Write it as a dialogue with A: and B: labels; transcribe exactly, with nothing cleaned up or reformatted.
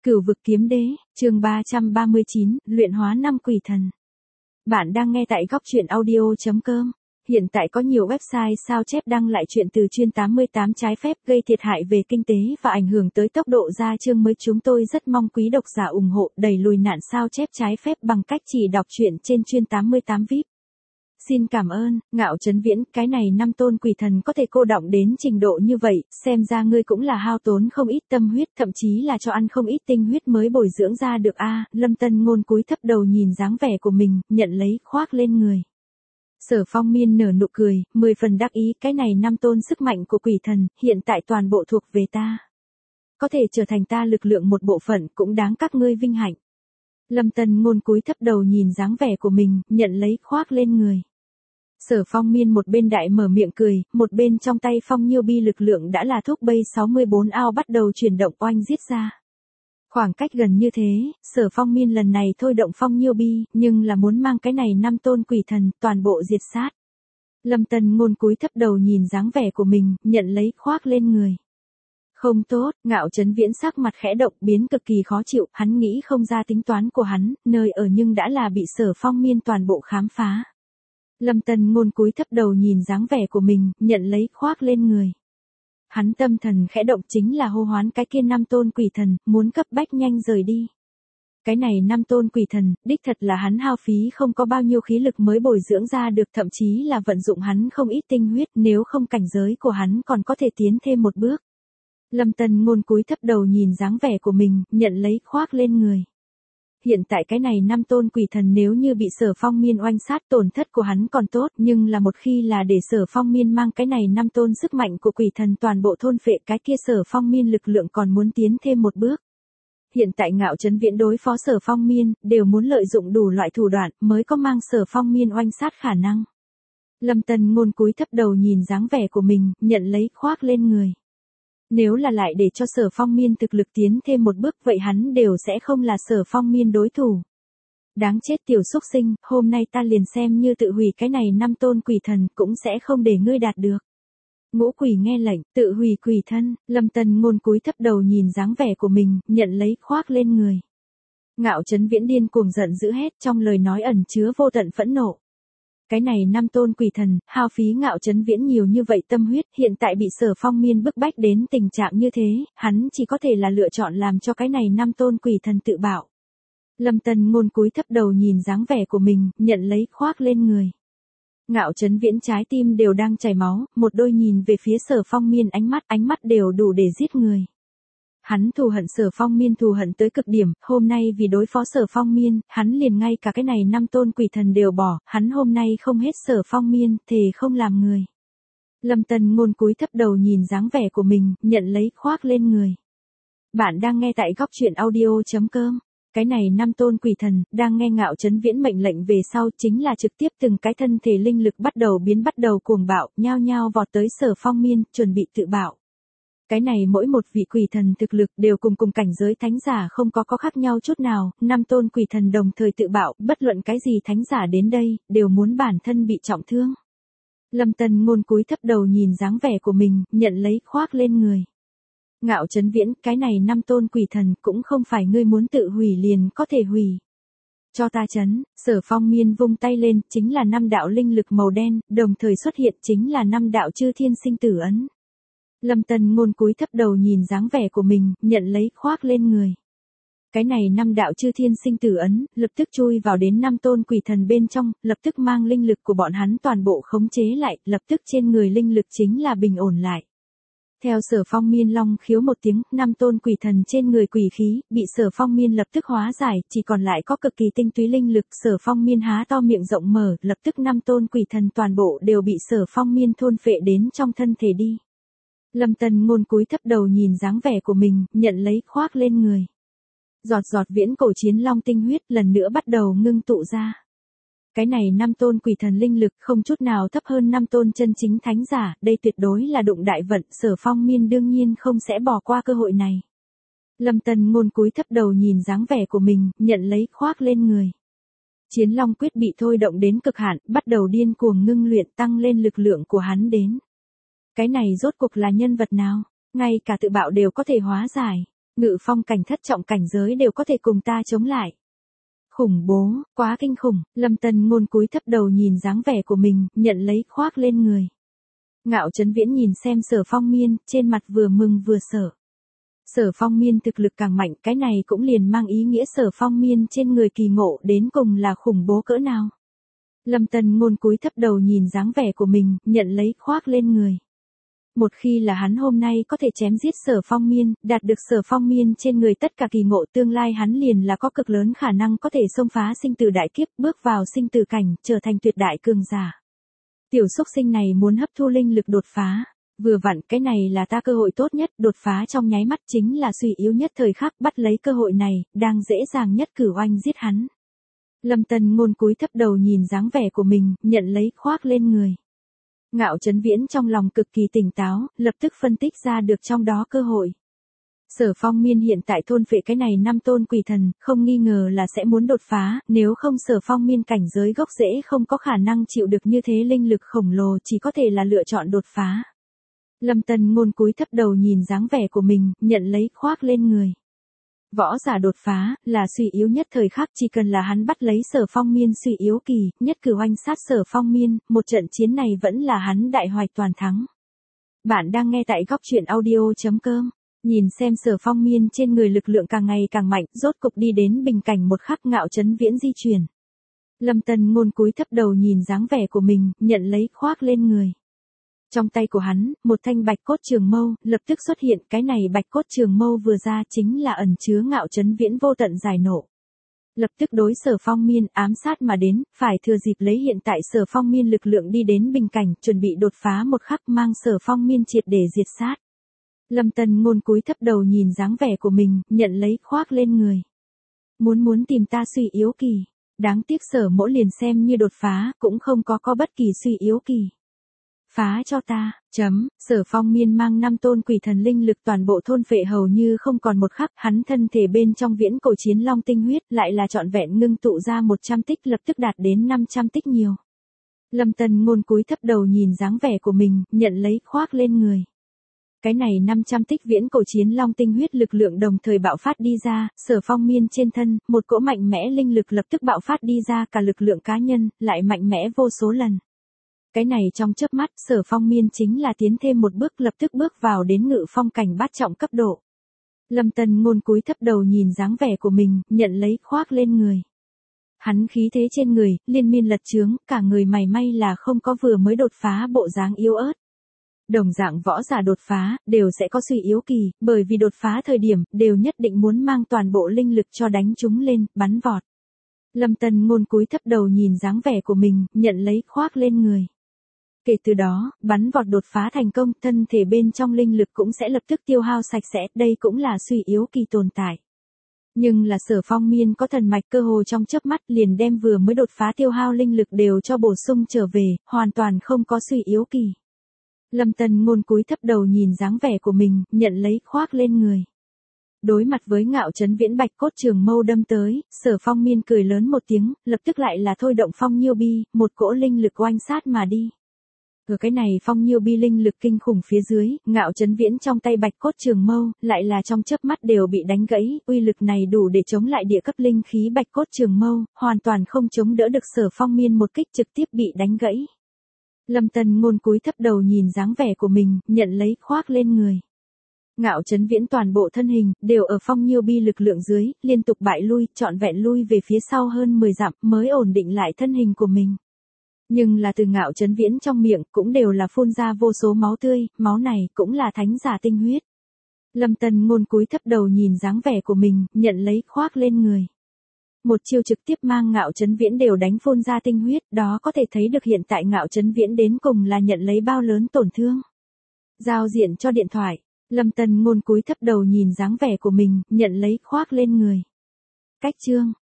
A: Cửu vực kiếm đế, chương ba trăm ba mươi chín, luyện hóa năm quỷ thần. Bạn đang nghe tại góc truyện audio chấm com. Hiện tại có nhiều website sao chép đăng lại chuyện từ chuyên tám mươi tám trái phép gây thiệt hại về kinh tế và ảnh hưởng tới tốc độ ra chương mới. Chúng tôi rất mong quý độc giả ủng hộ đẩy lùi nạn sao chép trái phép bằng cách chỉ đọc truyện trên chuyên tám mươi tám vi ai pi. Xin cảm ơn, Ngạo Chấn Viễn, cái này năm tôn quỷ thần có thể cô đọng đến trình độ như vậy, xem ra ngươi cũng là hao tốn không ít tâm huyết, thậm chí là cho ăn không ít tinh huyết mới bồi dưỡng ra được a. Lâm Tân Ngôn cúi thấp đầu nhìn dáng vẻ của mình, nhận lấy khoác lên người. Sở Phong Miên nở nụ cười, mười phần đắc ý, cái này năm tôn sức mạnh của quỷ thần, hiện tại toàn bộ thuộc về ta. Có thể trở thành ta lực lượng một bộ phận cũng đáng các ngươi vinh hạnh. Lâm Tân Ngôn cúi thấp đầu nhìn dáng vẻ của mình, nhận lấy khoác lên người. Sở Phong Miên một bên đại mở miệng cười, một bên trong tay Phong Nhiêu Bi lực lượng đã là thúc bay sáu mươi bốn ao bắt đầu chuyển động oanh giết ra. Khoảng cách gần như thế, Sở Phong Miên lần này thôi động Phong Nhiêu Bi, nhưng là muốn mang cái này năm tôn quỷ thần, toàn bộ diệt sát. Lâm Tân Ngôn cúi thấp đầu nhìn dáng vẻ của mình, nhận lấy khoác lên người. Không tốt, Ngạo Chấn Viễn sắc mặt khẽ động biến cực kỳ khó chịu, hắn nghĩ không ra tính toán của hắn, nơi ở nhưng đã là bị Sở Phong Miên toàn bộ khám phá. Lâm Tân Ngôn cúi thấp đầu nhìn dáng vẻ của mình, nhận lấy khoác lên người. Hắn tâm thần khẽ động chính là hô hoán cái kia năm tôn quỷ thần, muốn cấp bách nhanh rời đi. Cái này năm tôn quỷ thần, đích thật là hắn hao phí không có bao nhiêu khí lực mới bồi dưỡng ra được, thậm chí là vận dụng hắn không ít tinh huyết, nếu không cảnh giới của hắn còn có thể tiến thêm một bước. Lâm Tân Ngôn cúi thấp đầu nhìn dáng vẻ của mình, nhận lấy khoác lên người. Hiện tại cái này năm tôn quỷ thần nếu như bị Sở Phong Miên oanh sát tổn thất của hắn còn tốt, nhưng là một khi là để Sở Phong Miên mang cái này năm tôn sức mạnh của quỷ thần toàn bộ thôn phệ, cái kia Sở Phong Miên lực lượng còn muốn tiến thêm một bước. Hiện tại Ngạo Chấn Viễn đối phó Sở Phong Miên, đều muốn lợi dụng đủ loại thủ đoạn mới có mang Sở Phong Miên oanh sát khả năng. Lâm Tân Ngôn cúi thấp đầu nhìn dáng vẻ của mình, nhận lấy khoác lên người. Nếu là lại để cho Sở Phong Miên thực lực tiến thêm một bước vậy hắn đều sẽ không là Sở Phong Miên đối thủ. Đáng chết tiểu xúc sinh, hôm nay ta liền xem như tự hủy cái này năm tôn quỷ thần cũng sẽ không để ngươi đạt được. Ngũ quỷ nghe lệnh, tự hủy quỷ thân, Lâm Tân Ngôn cúi thấp đầu nhìn dáng vẻ của mình, nhận lấy khoác lên người. Ngạo Chấn Viễn điên cuồng giận dữ hét, trong lời nói ẩn chứa vô tận phẫn nộ. Cái này năm tôn quỷ thần, hao phí Ngạo Chấn Viễn nhiều như vậy tâm huyết, hiện tại bị Sở Phong Miên bức bách đến tình trạng như thế, hắn chỉ có thể là lựa chọn làm cho cái này năm tôn quỷ thần tự bạo. Lâm Tân Ngôn cúi thấp đầu nhìn dáng vẻ của mình, nhận lấy khoác lên người. Ngạo Chấn Viễn trái tim đều đang chảy máu, một đôi nhìn về phía Sở Phong Miên ánh mắt, ánh mắt đều đủ để giết người. Hắn thù hận Sở Phong Miên thù hận tới cực điểm, hôm nay vì đối phó Sở Phong Miên, hắn liền ngay cả cái này năm tôn quỷ thần đều bỏ, hắn hôm nay không hết Sở Phong Miên, thề không làm người. Lâm Tân Ngôn cúi thấp đầu nhìn dáng vẻ của mình, nhận lấy khoác lên người. Bạn đang nghe tại góc truyện audio chấm com. Cái này năm tôn quỷ thần, đang nghe Ngạo Chấn Viễn mệnh lệnh về sau chính là trực tiếp từng cái thân thể linh lực bắt đầu biến bắt đầu cuồng bạo, nhao nhao vọt tới Sở Phong Miên, chuẩn bị tự bạo. Cái này mỗi một vị quỷ thần thực lực đều cùng cùng cảnh giới thánh giả không có có khác nhau chút nào, năm tôn quỷ thần đồng thời tự bạo, bất luận cái gì thánh giả đến đây, đều muốn bản thân bị trọng thương. Lâm Tân Ngôn cúi thấp đầu nhìn dáng vẻ của mình, nhận lấy khoác lên người. Ngạo Chấn Viễn, cái này năm tôn quỷ thần cũng không phải ngươi muốn tự hủy liền có thể hủy. Cho ta chấn, Sở Phong Miên vung tay lên, chính là năm đạo linh lực màu đen, đồng thời xuất hiện chính là năm đạo chư thiên sinh tử ấn. Lâm Tân Ngôn cúi thấp đầu nhìn dáng vẻ của mình, nhận lấy khoác lên người. Cái này năm đạo chư thiên sinh tử ấn, lập tức chui vào đến năm tôn quỷ thần bên trong, lập tức mang linh lực của bọn hắn toàn bộ khống chế lại, lập tức trên người linh lực chính là bình ổn lại. Theo Sở Phong Miên long khiếu một tiếng, năm tôn quỷ thần trên người quỷ khí, bị Sở Phong Miên lập tức hóa giải, chỉ còn lại có cực kỳ tinh túy linh lực, Sở Phong Miên há to miệng rộng mở, lập tức năm tôn quỷ thần toàn bộ đều bị Sở Phong Miên thôn phệ đến trong thân thể đi. Lâm Tân Ngôn cúi thấp đầu nhìn dáng vẻ của mình, nhận lấy khoác lên người. Giọt giọt viễn cổ chiến long tinh huyết lần nữa bắt đầu ngưng tụ ra. Cái này năm tôn quỷ thần linh lực không chút nào thấp hơn năm tôn chân chính thánh giả, đây tuyệt đối là đụng đại vận, Sở Phong Miên đương nhiên không sẽ bỏ qua cơ hội này. Lâm Tân Ngôn cúi thấp đầu nhìn dáng vẻ của mình, nhận lấy khoác lên người. Chiến long quyết bị thôi động đến cực hạn, bắt đầu điên cuồng ngưng luyện tăng lên lực lượng của hắn đến. Cái này rốt cuộc là nhân vật nào, ngay cả tự bạo đều có thể hóa giải. Ngự phong cảnh thất trọng cảnh giới đều có thể cùng ta chống lại. Khủng bố, quá kinh khủng, Lâm Tân Ngôn cúi thấp đầu nhìn dáng vẻ của mình, nhận lấy khoác lên người. Ngạo Chấn Viễn nhìn xem Sở Phong Miên, trên mặt vừa mừng vừa sợ. Sở Phong Miên thực lực càng mạnh, cái này cũng liền mang ý nghĩa Sở Phong Miên trên người kỳ ngộ đến cùng là khủng bố cỡ nào. Lâm Tân Ngôn cúi thấp đầu nhìn dáng vẻ của mình, nhận lấy khoác lên người. Một khi là hắn hôm nay có thể chém giết Sở Phong Miên, đạt được Sở Phong Miên trên người tất cả kỳ ngộ, tương lai hắn liền là có cực lớn khả năng có thể xông phá sinh tử đại kiếp, bước vào sinh tử cảnh, trở thành tuyệt đại cường giả. Tiểu xúc sinh này muốn hấp thu linh lực đột phá. Vừa vặn, cái này là ta cơ hội tốt nhất, đột phá trong nháy mắt chính là suy yếu nhất thời khắc, bắt lấy cơ hội này, đang dễ dàng nhất cử oanh giết hắn. Lâm Tân Ngôn cúi thấp đầu nhìn dáng vẻ của mình, nhận lấy khoác lên người. Ngạo Chấn Viễn trong lòng cực kỳ tỉnh táo, lập tức phân tích ra được trong đó cơ hội. Sở Phong Miên hiện tại thôn phệ cái này năm tôn quỷ thần, không nghi ngờ là sẽ muốn đột phá, nếu không Sở Phong Miên cảnh giới gốc rễ không có khả năng chịu được như thế linh lực khổng lồ, chỉ có thể là lựa chọn đột phá. Lâm Tân Ngôn cúi thấp đầu nhìn dáng vẻ của mình, nhận lấy khoác lên người. Võ giả đột phá, là suy yếu nhất thời khắc, chỉ cần là hắn bắt lấy Sở Phong Miên suy yếu kỳ, nhất cử oanh sát Sở Phong Miên, một trận chiến này vẫn là hắn đại hoạch toàn thắng. Bạn đang nghe tại góc truyện audio chấm com. Nhìn xem Sở Phong Miên trên người lực lượng càng ngày càng mạnh, rốt cục đi đến bình cảnh một khắc Ngạo Chấn Viễn di chuyển. Lâm Tân Ngôn cúi thấp đầu nhìn dáng vẻ của mình, nhận lấy khoác lên người. Trong tay của hắn, một thanh bạch cốt trường mâu, lập tức xuất hiện, cái này bạch cốt trường mâu vừa ra chính là ẩn chứa Ngạo Chấn Viễn vô tận giải nộ. Lập tức đối Sở Phong Miên ám sát mà đến, phải thừa dịp lấy hiện tại Sở Phong Miên lực lượng đi đến bình cảnh, chuẩn bị đột phá một khắc mang Sở Phong Miên triệt để diệt sát. Lâm Tân Ngôn cúi thấp đầu nhìn dáng vẻ của mình, nhận lấy khoác lên người. Muốn muốn tìm ta suy yếu kỳ, đáng tiếc Sở Mỗ liền xem như đột phá, cũng không có có bất kỳ suy yếu kỳ. Phá cho ta, chấm, Sở Phong Miên mang năm tôn quỷ thần linh lực toàn bộ thôn phệ hầu như không còn một khắc, hắn thân thể bên trong viễn cổ chiến long tinh huyết lại là trọn vẹn ngưng tụ ra một trăm tích, lập tức đạt đến năm trăm tích nhiều. Lâm Tân Ngôn cúi thấp đầu nhìn dáng vẻ của mình, nhận lấy khoác lên người. Cái này năm trăm tích viễn cổ chiến long tinh huyết lực lượng đồng thời bạo phát đi ra, Sở Phong Miên trên thân, một cỗ mạnh mẽ linh lực lập tức bạo phát đi ra, cả lực lượng cá nhân, lại mạnh mẽ vô số lần. Cái này trong chớp mắt, Sở Phong Miên chính là tiến thêm một bước, lập tức bước vào đến ngự phong cảnh bát trọng cấp độ. Lâm Tân Ngôn cúi thấp đầu nhìn dáng vẻ của mình, nhận lấy khoác lên người. Hắn khí thế trên người, liên miên lật chướng, cả người mày may là không có vừa mới đột phá bộ dáng yếu ớt. Đồng dạng võ giả đột phá, đều sẽ có suy yếu kỳ, bởi vì đột phá thời điểm, đều nhất định muốn mang toàn bộ linh lực cho đánh chúng lên, bắn vọt. Lâm Tân Ngôn cúi thấp đầu nhìn dáng vẻ của mình, nhận lấy khoác lên người. Kể từ đó, bắn vọt đột phá thành công, thân thể bên trong linh lực cũng sẽ lập tức tiêu hao sạch sẽ, đây cũng là suy yếu kỳ tồn tại. Nhưng là Sở Phong Miên có thần mạch cơ hồ trong chớp mắt liền đem vừa mới đột phá tiêu hao linh lực đều cho bổ sung trở về, hoàn toàn không có suy yếu kỳ. Lâm Tân Ngôn cúi thấp đầu nhìn dáng vẻ của mình, nhận lấy khoác lên người. Đối mặt với Ngạo Chấn Viễn bạch cốt trường mâu đâm tới, Sở Phong Miên cười lớn một tiếng, lập tức lại là thôi động phong nhiêu bi, một cỗ linh lực oanh sát mà đi. Ở cái này phong nhiêu bi linh lực kinh khủng phía dưới, Ngạo Chấn Viễn trong tay bạch cốt trường mâu, lại là trong chớp mắt đều bị đánh gãy, uy lực này đủ để chống lại địa cấp linh khí bạch cốt trường mâu, hoàn toàn không chống đỡ được Sở Phong Miên một kích, trực tiếp bị đánh gãy. Lâm Tân Ngôn cúi thấp đầu nhìn dáng vẻ của mình, nhận lấy khoác lên người. Ngạo Chấn Viễn toàn bộ thân hình, đều ở phong nhiêu bi lực lượng dưới, liên tục bại lui, trọn vẹn lui về phía sau hơn mười dặm, mới ổn định lại thân hình của mình. Nhưng là từ Ngạo Chấn Viễn trong miệng, cũng đều là phun ra vô số máu tươi, máu này cũng là thánh giả tinh huyết. Lâm Tân Ngôn cúi thấp đầu nhìn dáng vẻ của mình, nhận lấy khoác lên người. Một chiêu trực tiếp mang Ngạo Chấn Viễn đều đánh phun ra tinh huyết, đó có thể thấy được hiện tại Ngạo Chấn Viễn đến cùng là nhận lấy bao lớn tổn thương. Giao diện cho điện thoại, Lâm Tân Ngôn cúi thấp đầu nhìn dáng vẻ của mình, nhận lấy khoác lên người. Cách chương